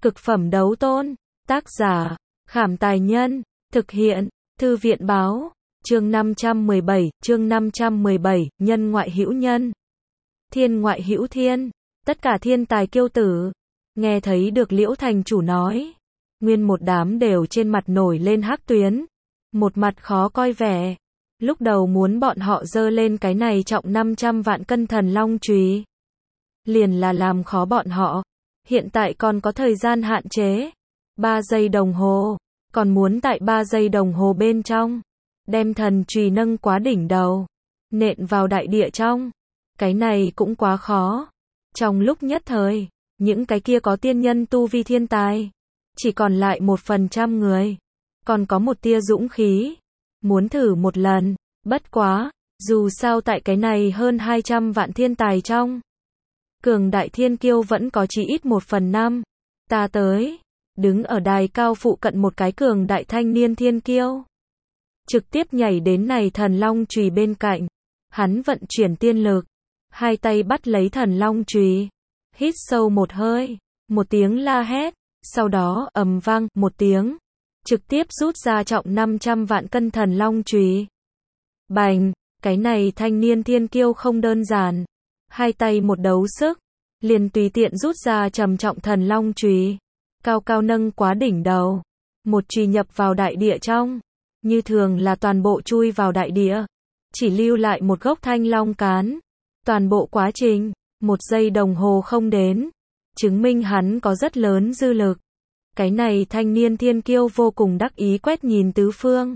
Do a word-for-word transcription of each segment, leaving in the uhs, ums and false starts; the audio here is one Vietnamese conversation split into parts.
Cực phẩm đấu tôn. Tác giả, Khảm Tài Nhân. Thực hiện, Thư viện Báo. Chương năm trăm mười bảy, chương năm trăm mười bảy, nhân ngoại hữu nhân. Thiên ngoại hữu thiên. Tất cả thiên tài kiêu tử. Nghe thấy được Liễu thành chủ nói. Nguyên một đám đều trên mặt nổi lên hắc tuyến. Một mặt khó coi vẻ. Lúc đầu muốn bọn họ dơ lên cái này trọng năm trăm vạn cân thần long chùy. Liền là làm khó bọn họ. Hiện tại còn có thời gian hạn chế. ba giây đồng hồ. Còn muốn tại ba giây đồng hồ bên trong. Đem thần chùy nâng quá đỉnh đầu. Nện vào đại địa trong. Cái này cũng quá khó. Trong lúc nhất thời, những cái kia có tiên nhân tu vi thiên tài. Chỉ còn lại một phần trăm người. Còn có một tia dũng khí. Muốn thử một lần. Bất quá, dù sao tại cái này hơn hai trăm vạn thiên tài trong. Cường đại thiên kiêu vẫn có chỉ ít một phần năm. Ta tới. Đứng ở đài cao phụ cận một cái cường đại thanh niên thiên kiêu. Trực tiếp nhảy đến này thần long chùy bên cạnh. Hắn vận chuyển tiên lực. Hai tay bắt lấy thần long chùy. Hít sâu một hơi. Một tiếng la hét. Sau đó ầm vang một tiếng. Trực tiếp rút ra trọng năm trăm vạn cân thần long chùy. Bành. Cái này thanh niên thiên kiêu không đơn giản. Hai tay một đấu sức. Liền tùy tiện rút ra trầm trọng thần long chùy. Cao cao nâng quá đỉnh đầu. Một chùy nhập vào đại địa trong. Như thường là toàn bộ chui vào đại địa. Chỉ lưu lại một gốc thanh long cán. Toàn bộ quá trình, một giây đồng hồ không đến. Chứng minh hắn có rất lớn dư lực. Cái này thanh niên thiên kiêu vô cùng đắc ý quét nhìn tứ phương.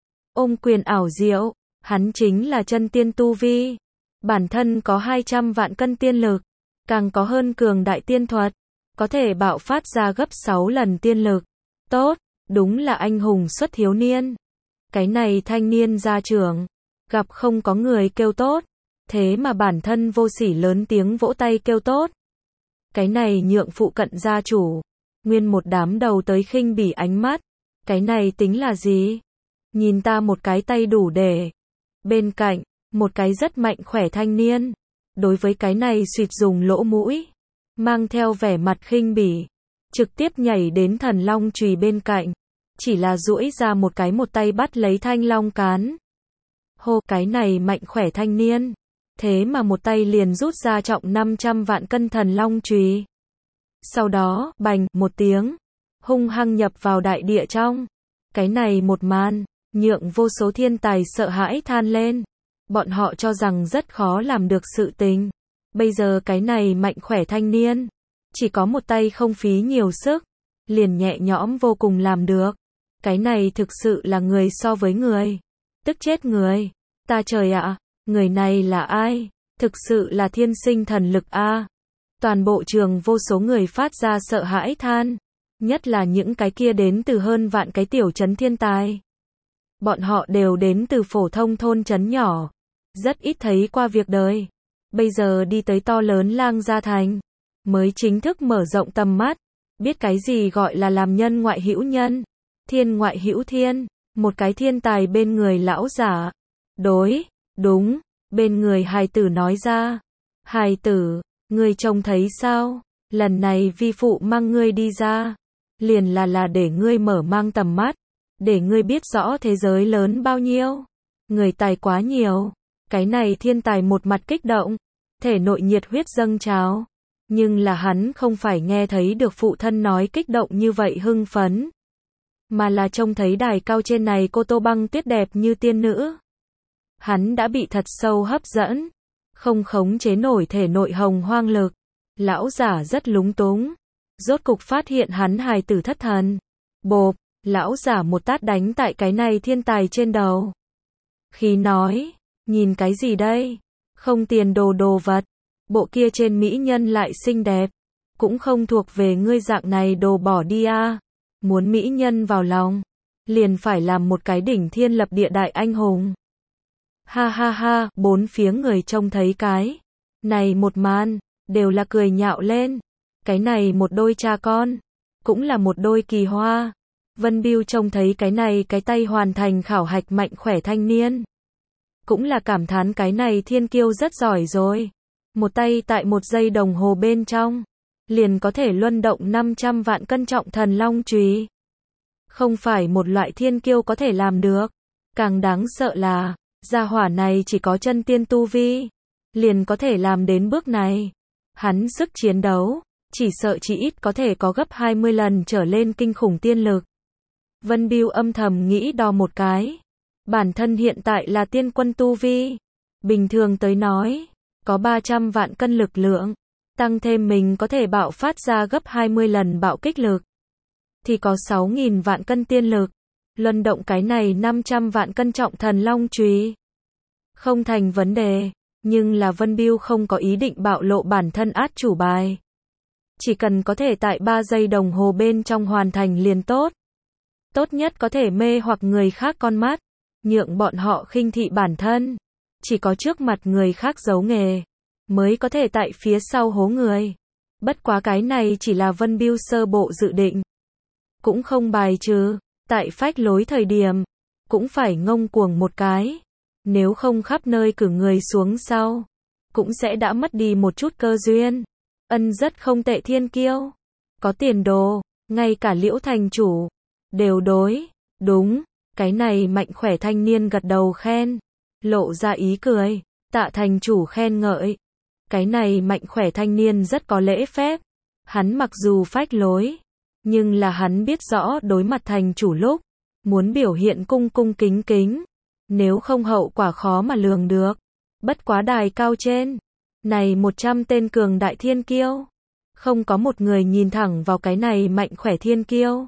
Ôm quyền ảo diệu, hắn chính là chân tiên tu vi. Bản thân có hai trăm vạn cân tiên lực. Càng có hơn cường đại tiên thuật. Có thể bạo phát ra gấp sáu lần tiên lực. Tốt, đúng là anh hùng xuất thiếu niên. Cái này thanh niên gia trưởng. Gặp không có người kêu tốt. Thế mà bản thân vô sỉ lớn tiếng vỗ tay kêu tốt. Cái này nhượng phụ cận gia chủ. Nguyên một đám đầu tới khinh bỉ ánh mắt. Cái này tính là gì? Nhìn ta một cái tay đủ để. Bên cạnh, một cái rất mạnh khỏe thanh niên. Đối với cái này suýt dùng lỗ mũi. Mang theo vẻ mặt khinh bỉ. Trực tiếp nhảy đến thần long chùy bên cạnh. Chỉ là duỗi ra một cái một tay bắt lấy thanh long cán. Hô, cái này mạnh khỏe thanh niên. Thế mà một tay liền rút ra trọng năm trăm vạn cân thần long chùy. Sau đó, bành, một tiếng. Hung hăng nhập vào đại địa trong. Cái này một màn, nhượng vô số thiên tài sợ hãi than lên. Bọn họ cho rằng rất khó làm được sự tình. Bây giờ cái này mạnh khỏe thanh niên. Chỉ có một tay không phí nhiều sức. Liền nhẹ nhõm vô cùng làm được. Cái này thực sự là người so với người. Tức chết người. Ta trời ạ, người này là ai? Thực sự là thiên sinh thần lực a. Toàn bộ trường vô số người phát ra sợ hãi than. Nhất là những cái kia đến từ hơn vạn cái tiểu trấn thiên tài. Bọn họ đều đến từ phổ thông thôn trấn nhỏ. Rất ít thấy qua việc đời. Bây giờ đi tới to lớn Lang Gia Thành. Mới chính thức mở rộng tầm mắt. Biết cái gì gọi là làm nhân ngoại hữu nhân. Thiên ngoại hữu thiên. Một cái thiên tài bên người lão giả. Đối, đúng, bên người hài tử nói ra. Hài tử, ngươi trông thấy sao? Lần này vi phụ mang ngươi đi ra. Liền là là để ngươi mở mang tầm mắt. Để ngươi biết rõ thế giới lớn bao nhiêu. Người tài quá nhiều. Cái này thiên tài một mặt kích động. Thể nội nhiệt huyết dâng trào. Nhưng là hắn không phải nghe thấy được phụ thân nói kích động như vậy hưng phấn. Mà là trông thấy đài cao trên này cô Tô Băng Tuyết đẹp như tiên nữ. Hắn đã bị thật sâu hấp dẫn. Không khống chế nổi thể nội hồng hoang lực. Lão giả rất lúng túng. Rốt cục phát hiện hắn hài tử thất thần. Bộp, lão giả một tát đánh tại cái này thiên tài trên đầu. Khí nói, nhìn cái gì đây? Không tiền đồ đồ vật. Bộ kia trên mỹ nhân lại xinh đẹp. Cũng không thuộc về ngươi dạng này đồ bỏ đi a. Muốn mỹ nhân vào lòng. Liền phải làm một cái đỉnh thiên lập địa đại anh hùng. Ha ha ha, bốn phía người trông thấy cái. Này một màn, đều là cười nhạo lên. Cái này một đôi cha con. Cũng là một đôi kỳ hoa. Vân Biêu trông thấy cái này cái tay hoàn thành khảo hạch mạnh khỏe thanh niên. Cũng là cảm thán cái này thiên kiêu rất giỏi rồi. Một tay tại một giây đồng hồ bên trong. liền có thể luân động năm trăm vạn cân trọng thần long chùy. Không phải một loại thiên kiêu có thể làm được. Càng đáng sợ là, gia hỏa này chỉ có chân tiên tu vi, liền có thể làm đến bước này. Hắn sức chiến đấu, chỉ sợ chỉ ít có thể có gấp hai mươi lần trở lên kinh khủng tiên lực. Vân Bưu âm thầm nghĩ đo một cái. Bản thân hiện tại là tiên quân tu vi. Bình thường tới nói, có ba trăm vạn cân lực lượng. Tăng thêm mình có thể bạo phát ra gấp hai mươi lần bạo kích lực. Thì có sáu nghìn vạn cân tiên lực. Luân động cái này năm trăm vạn cân trọng thần long chùy. Không thành vấn đề. Nhưng là Vân Bưu không có ý định bạo lộ bản thân át chủ bài. Chỉ cần có thể tại ba giây đồng hồ bên trong hoàn thành liền tốt. Tốt nhất có thể mê hoặc người khác con mắt. Nhượng bọn họ khinh thị bản thân. Chỉ có trước mặt người khác giấu nghề. Mới có thể tại phía sau hố người. Bất quá cái này chỉ là Vân Bưu sơ bộ dự định. Cũng không bài trừ. Tại phách lối thời điểm. Cũng phải ngông cuồng một cái. Nếu không khắp nơi cử người xuống sau. Cũng sẽ đã mất đi một chút cơ duyên. Ân rất không tệ thiên kiêu. Có tiền đồ. Ngay cả Liễu thành chủ. Đều đối. Đúng. Cái này mạnh khỏe thanh niên gật đầu khen. Lộ ra ý cười. Tạ thành chủ khen ngợi. Cái này mạnh khỏe thanh niên rất có lễ phép. Hắn mặc dù phách lối. Nhưng là hắn biết rõ đối mặt thành chủ lúc. Muốn biểu hiện cung cung kính kính. Nếu không hậu quả khó mà lường được. Bất quá đài cao trên. Này một trăm tên cường đại thiên kiêu. Không có một người nhìn thẳng vào cái này mạnh khỏe thiên kiêu.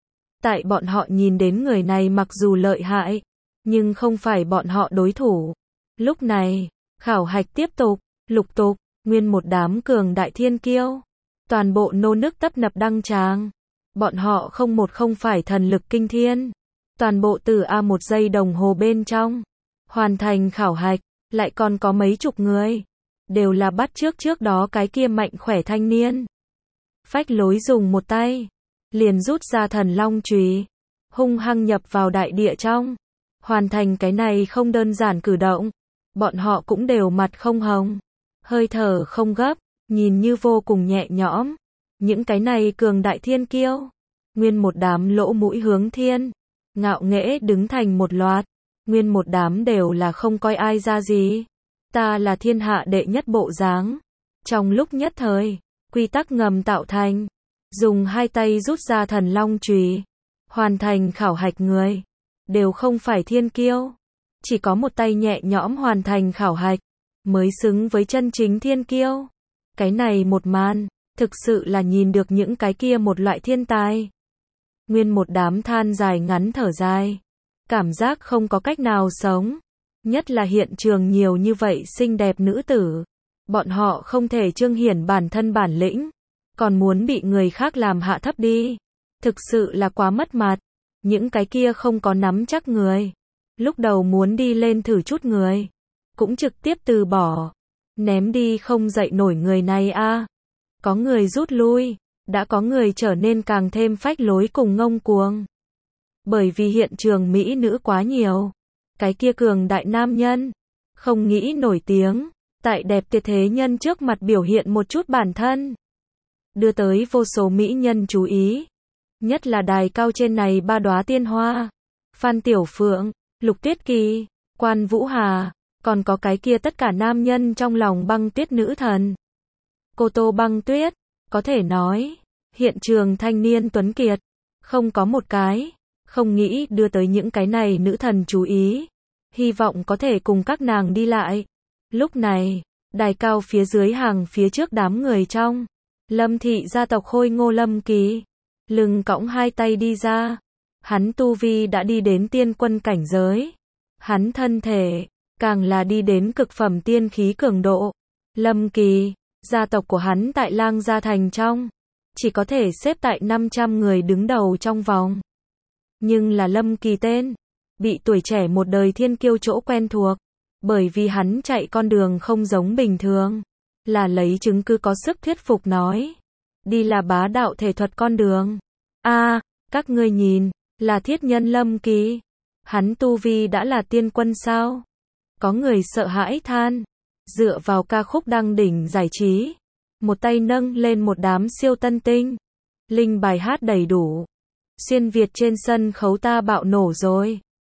Tại bọn họ nhìn đến người này mặc dù lợi hại. Nhưng không phải bọn họ đối thủ. Lúc này, khảo hạch tiếp tục, lục tục, nguyên một đám cường đại thiên kiêu. Toàn bộ nô nức tấp nập đăng tràng. Bọn họ không một không phải thần lực kinh thiên. Toàn bộ từ A một giây đồng hồ bên trong. Hoàn thành khảo hạch, lại còn có mấy chục người. Đều là bắt trước trước đó cái kia mạnh khỏe thanh niên. Phách lối dùng một tay. Liền rút ra thần long chùy. Hung hăng nhập vào đại địa trong. Hoàn thành cái này không đơn giản cử động. Bọn họ cũng đều mặt không hồng. Hơi thở không gấp. Nhìn như vô cùng nhẹ nhõm. Những cái này cường đại thiên kiêu. Nguyên một đám lỗ mũi hướng thiên. Ngạo nghễ đứng thành một loạt. Nguyên một đám đều là không coi ai ra gì. Ta là thiên hạ đệ nhất bộ dáng. Trong lúc nhất thời, quy tắc ngầm tạo thành. Dùng hai tay rút ra thần long chùy. Hoàn thành khảo hạch người. Đều không phải thiên kiêu. Chỉ có một tay nhẹ nhõm hoàn thành khảo hạch. Mới xứng với chân chính thiên kiêu. Cái này một màn. Thực sự là nhìn được những cái kia một loại thiên tài. Nguyên một đám than dài ngắn thở dài. Cảm giác không có cách nào sống. Nhất là hiện trường nhiều như vậy xinh đẹp nữ tử. Bọn họ không thể trương hiển bản thân bản lĩnh. Còn muốn bị người khác làm hạ thấp đi. Thực sự là quá mất mặt. Những cái kia không có nắm chắc người. Lúc đầu muốn đi lên thử chút người. Cũng trực tiếp từ bỏ. Ném đi không dậy nổi người này a. Có người rút lui. Đã có người trở nên càng thêm phách lối cùng ngông cuồng. Bởi vì hiện trường mỹ nữ quá nhiều. Cái kia cường đại nam nhân. Không nghĩ nổi tiếng. Tại đẹp tuyệt thế nhân trước mặt biểu hiện một chút bản thân. Đưa tới vô số mỹ nhân chú ý. Nhất là đài cao trên này ba đóa tiên hoa. Phan Tiểu Phượng, Lục Tuyết Kỳ, Quan Vũ Hà. Còn có cái kia tất cả nam nhân trong lòng băng tuyết nữ thần. Cô Tô Băng Tuyết. Có thể nói, hiện trường thanh niên tuấn kiệt. Không có một cái. Không nghĩ đưa tới những cái này nữ thần chú ý. Hy vọng có thể cùng các nàng đi lại. Lúc này, đài cao phía dưới hàng phía trước đám người trong. Lâm thị gia tộc Khôi Ngô Lâm Kỳ. Lưng cõng hai tay đi ra. Hắn tu vi đã đi đến tiên quân cảnh giới. Hắn thân thể, càng là đi đến cực phẩm tiên khí cường độ. Lâm Kỳ, gia tộc của hắn tại Lang Gia Thành trong. Chỉ có thể xếp tại năm trăm người đứng đầu trong vòng. Nhưng là Lâm Kỳ tên. Bị tuổi trẻ một đời thiên kiêu chỗ quen thuộc. Bởi vì hắn chạy con đường không giống bình thường. Là lấy chứng cứ có sức thuyết phục nói. Đi là bá đạo thể thuật con đường. A, các ngươi nhìn, là thiết nhân Lâm Kỳ. Hắn tu vi đã là tiên quân sao? Có người sợ hãi than. Dựa vào ca khúc đăng đỉnh giải trí. một tay nâng lên một đám siêu tân tinh. Linh bài hát đầy đủ. Xuyên Việt trên sân khấu ta bạo nổ rồi.